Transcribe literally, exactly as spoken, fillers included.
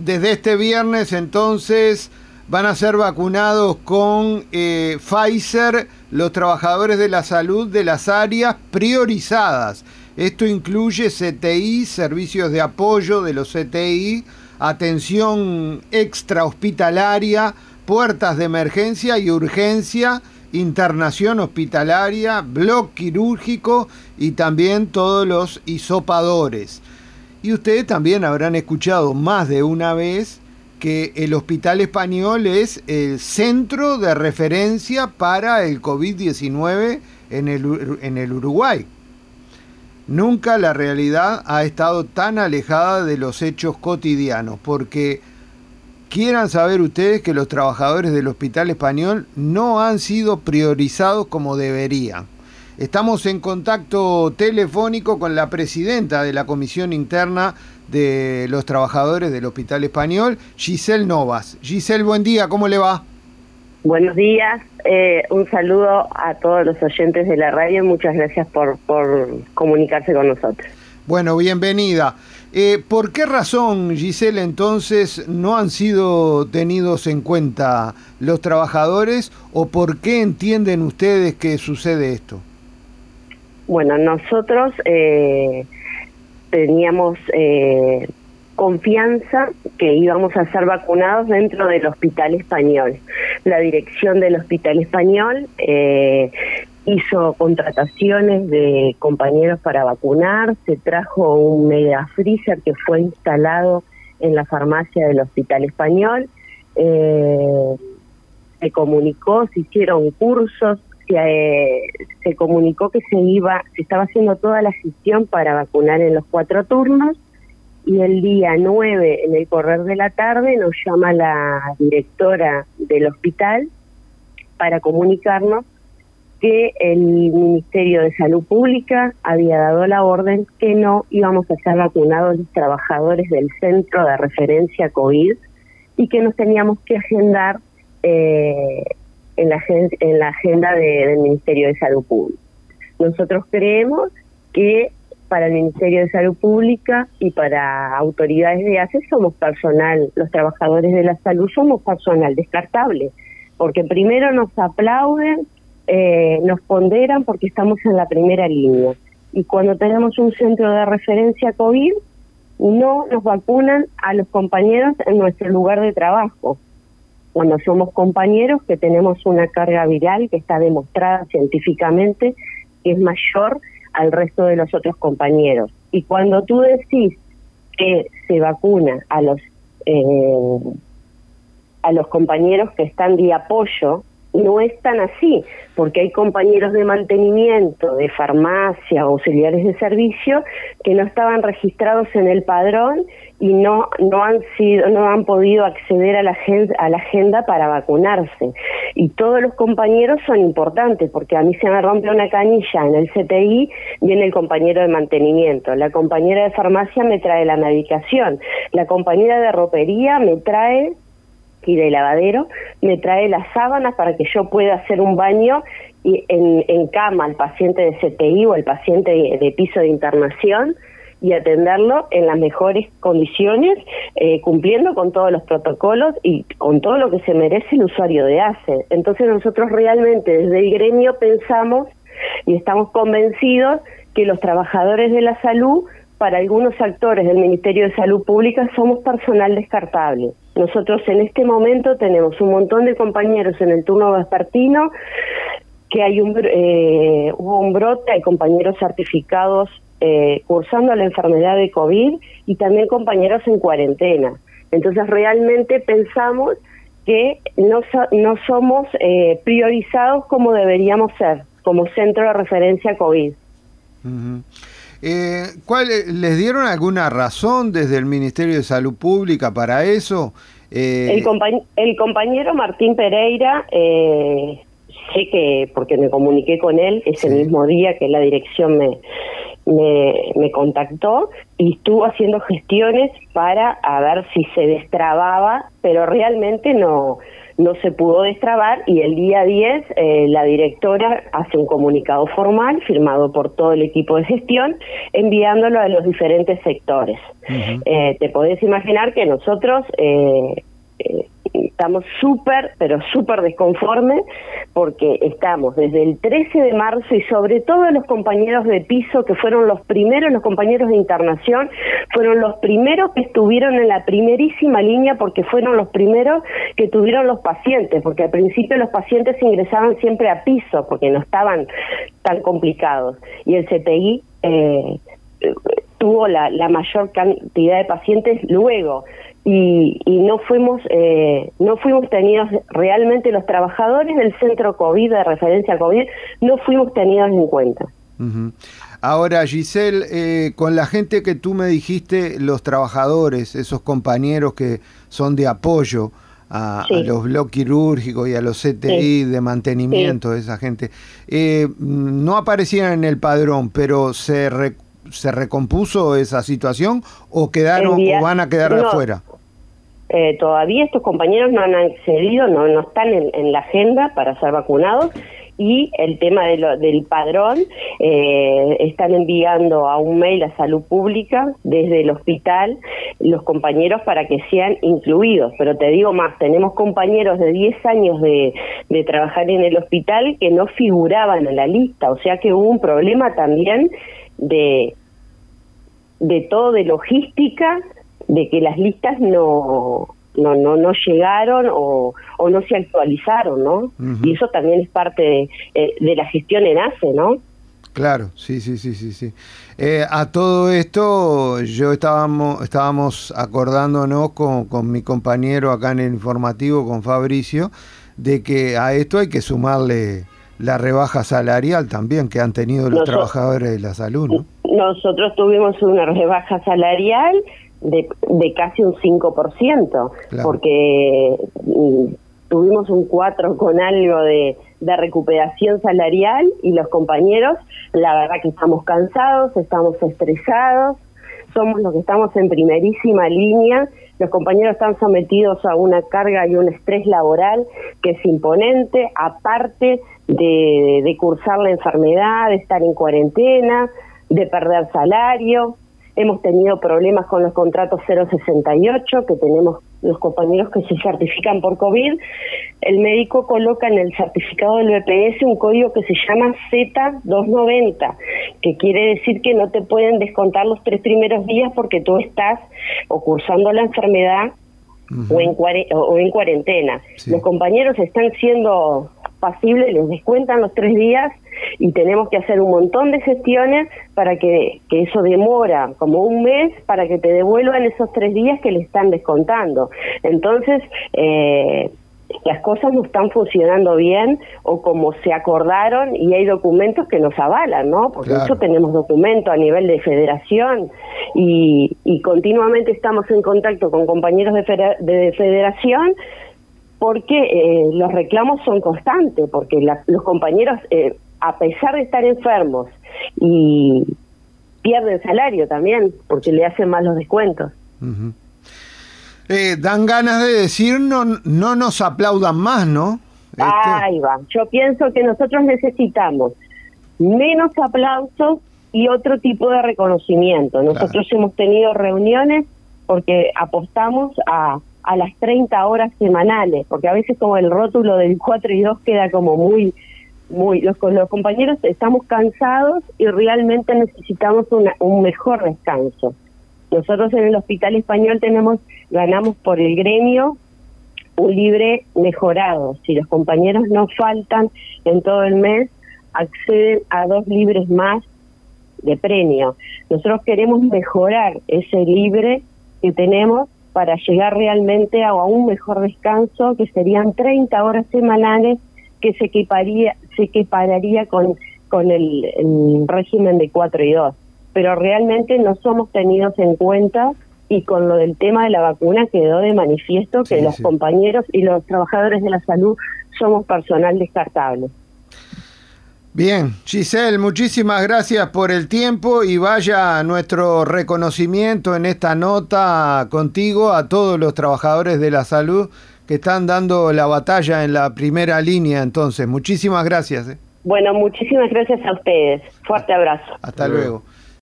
desde este viernes entonces van a ser vacunados con eh, Pfizer los trabajadores de la salud de las áreas priorizadas. Esto incluye C T I, servicios de apoyo de los C T I, atención extrahospitalaria, puertas de emergencia y urgencia, internación hospitalaria, bloque quirúrgico y también todos los hisopadores. Y ustedes también habrán escuchado más de una vez que el Hospital Español es el centro de referencia para el COVID diecinueve en el, en el Uruguay. Nunca la realidad ha estado tan alejada de los hechos cotidianos, porque quieran saber ustedes que los trabajadores del Hospital Español no han sido priorizados como deberían. Estamos en contacto telefónico con la presidenta de la Comisión Interna de los Trabajadores del Hospital Español, Giselle Novas. Giselle, buen día, ¿cómo le va? Buenos días, eh, un saludo a todos los oyentes de la radio y muchas gracias por, por comunicarse con nosotros. Bueno, bienvenida. Eh, ¿Por qué razón, Giselle, entonces no han sido tenidos en cuenta los trabajadores o por qué entienden ustedes que sucede esto? Bueno, nosotros eh, teníamos eh, confianza que íbamos a ser vacunados dentro del Hospital Español. La dirección del Hospital Español eh, hizo contrataciones de compañeros para vacunar, se trajo un mega freezer que fue instalado en la farmacia del Hospital Español, eh, se comunicó, se hicieron cursos, se, eh, se comunicó que se iba, se estaba haciendo toda la gestión para vacunar en los cuatro turnos, y el día nueve, en el correr de la tarde, nos llama la directora del hospital para comunicarnos que el Ministerio de Salud Pública había dado la orden que no íbamos a ser vacunados los trabajadores del centro de referencia COVID y que nos teníamos que agendar eh, en, la, en la agenda de, del Ministerio de Salud Pública. Nosotros creemos que para el Ministerio de Salud Pública y para autoridades de A C E somos personal, los trabajadores de la salud somos personal descartable, porque primero nos aplauden, Eh, nos ponderan porque estamos en la primera línea. Y cuando tenemos un centro de referencia COVID, no nos vacunan a los compañeros en nuestro lugar de trabajo. Cuando somos compañeros que tenemos una carga viral que está demostrada científicamente que es mayor al resto de los otros compañeros. Y cuando tú decís que se vacuna a los, eh, a los compañeros que están de apoyo, no es tan así, porque hay compañeros de mantenimiento, de farmacia, auxiliares de servicio, que no estaban registrados en el padrón y no no han sido no han podido acceder a la agenda, a la agenda para vacunarse. Y todos los compañeros son importantes, porque a mí se me rompe una canilla en el C T I, viene el compañero de mantenimiento, la compañera de farmacia me trae la medicación, la compañera de ropería me trae y de lavadero, me trae las sábanas para que yo pueda hacer un baño y en, en cama al paciente de C T I o al paciente de, de piso de internación y atenderlo en las mejores condiciones, eh, cumpliendo con todos los protocolos y con todo lo que se merece el usuario de A C E. Entonces nosotros realmente desde el gremio pensamos y estamos convencidos que los trabajadores de la salud, para algunos actores del Ministerio de Salud Pública, somos personal descartable. Nosotros en este momento tenemos un montón de compañeros en el turno vespertino, que hay un eh, hubo un brote, hay compañeros certificados eh, cursando la enfermedad de COVID y también compañeros en cuarentena. Entonces realmente pensamos que no, no somos eh, priorizados como deberíamos ser, como centro de referencia COVID. Uh-huh. Eh, ¿cuál, ¿Les dieron alguna razón desde el Ministerio de Salud Pública para eso? Eh... El, compañ el compañero Martín Pereira, eh, sé que, porque me comuniqué con él ese sí. mismo día que la dirección me, me, me contactó y estuvo haciendo gestiones para a ver si se destrababa, pero realmente no, no se pudo destrabar y el día diez eh, la directora hace un comunicado formal firmado por todo el equipo de gestión enviándolo a los diferentes sectores. Uh-huh. Eh, te podés imaginar que nosotros eh, eh, estamos súper, pero súper desconformes porque estamos desde el trece de marzo y sobre todo los compañeros de piso que fueron los primeros, los compañeros de internación, fueron los primeros que estuvieron en la primerísima línea porque fueron los primeros que tuvieron los pacientes, porque al principio los pacientes ingresaban siempre a piso porque no estaban tan complicados y el C T I eh, tuvo la, la mayor cantidad de pacientes luego. Y, y no fuimos eh, no fuimos tenidos, realmente los trabajadores del centro COVID, de referencia COVID, no fuimos tenidos en cuenta. Uh-huh. Ahora, Giselle, eh, con la gente que tú me dijiste, los trabajadores, esos compañeros que son de apoyo a, sí. a los bloques quirúrgicos y a los C T I sí. de mantenimiento, sí. esa gente, eh, no aparecían en el padrón, pero se, re, se recompuso esa situación o quedaron día, o van a quedar no. afuera. Eh, todavía estos compañeros no han accedido, no, no están en, en la agenda para ser vacunados y el tema de lo, del padrón, eh, están enviando a un mail a Salud Pública desde el hospital los compañeros para que sean incluidos, pero te digo más, tenemos compañeros de diez años de, de trabajar en el hospital que no figuraban en la lista, o sea que hubo un problema también de, de todo de logística, de que las listas no no no no llegaron o, o no se actualizaron, ¿no? Uh-huh. Y eso también es parte de, eh, de la gestión en A C E, ¿no? Claro, sí, sí, sí, sí, sí. Eh, a todo esto, yo estábamos estábamos acordándonos con, con mi compañero acá en el informativo, con Fabricio, de que a esto hay que sumarle la rebaja salarial también que han tenido los Nosotros, trabajadores de la salud, ¿no? Nosotros tuvimos una rebaja salarial de, de casi un cinco por ciento, claro. porque mm, tuvimos un cuatro con algo de, de recuperación salarial y los compañeros, la verdad que estamos cansados, estamos estresados, somos los que estamos en primerísima línea, los compañeros están sometidos a una carga y un estrés laboral que es imponente, aparte de, de cursar la enfermedad, de estar en cuarentena, de perder salario. Hemos tenido problemas con los contratos cero sesenta y ocho, que tenemos los compañeros que se certifican por COVID. El médico coloca en el certificado del B P S un código que se llama Z doscientos noventa, que quiere decir que no te pueden descontar los tres primeros días porque tú estás o cursando la enfermedad uh-huh. o, en cuare- o en cuarentena. Sí. Los compañeros están siendo pasibles, les descuentan los tres días y tenemos que hacer un montón de gestiones para que, que eso demora como un mes para que te devuelvan esos tres días que le están descontando. Entonces, eh, las cosas no están funcionando bien o como se acordaron y hay documentos que nos avalan, ¿no? Porque claro. eso tenemos documentos a nivel de federación y, y continuamente estamos en contacto con compañeros de, feder- de federación porque eh, los reclamos son constantes, porque la, los compañeros, eh, a pesar de estar enfermos, y pierden salario también, porque le hacen mal los descuentos. Uh-huh. Eh, dan ganas de decir, no, no nos aplaudan más, ¿no? Esto... Ahí va. Yo pienso que nosotros necesitamos menos aplausos y otro tipo de reconocimiento. Nosotros claro. hemos tenido reuniones porque apostamos a... a las treinta horas semanales, porque a veces como el rótulo del cuatro y dos queda como muy, muy, los, los compañeros estamos cansados y realmente necesitamos una, un mejor descanso. Nosotros en el Hospital Español tenemos, ganamos por el gremio un libre mejorado. Si los compañeros no faltan en todo el mes, acceden a dos libres más de premio. Nosotros queremos mejorar ese libre que tenemos para llegar realmente a un mejor descanso, que serían treinta horas semanales, que se equiparía, se equipararía con, con el, el régimen de cuatro y dos. Pero realmente no somos tenidos en cuenta y con lo del tema de la vacuna quedó de manifiesto que sí, los sí. compañeros y los trabajadores de la salud somos personal descartable. Bien, Giselle, muchísimas gracias por el tiempo y vaya nuestro reconocimiento en esta nota contigo a todos los trabajadores de la salud que están dando la batalla en la primera línea. Entonces, muchísimas gracias. ¿eh? Bueno, muchísimas gracias a ustedes. Fuerte abrazo. Hasta luego.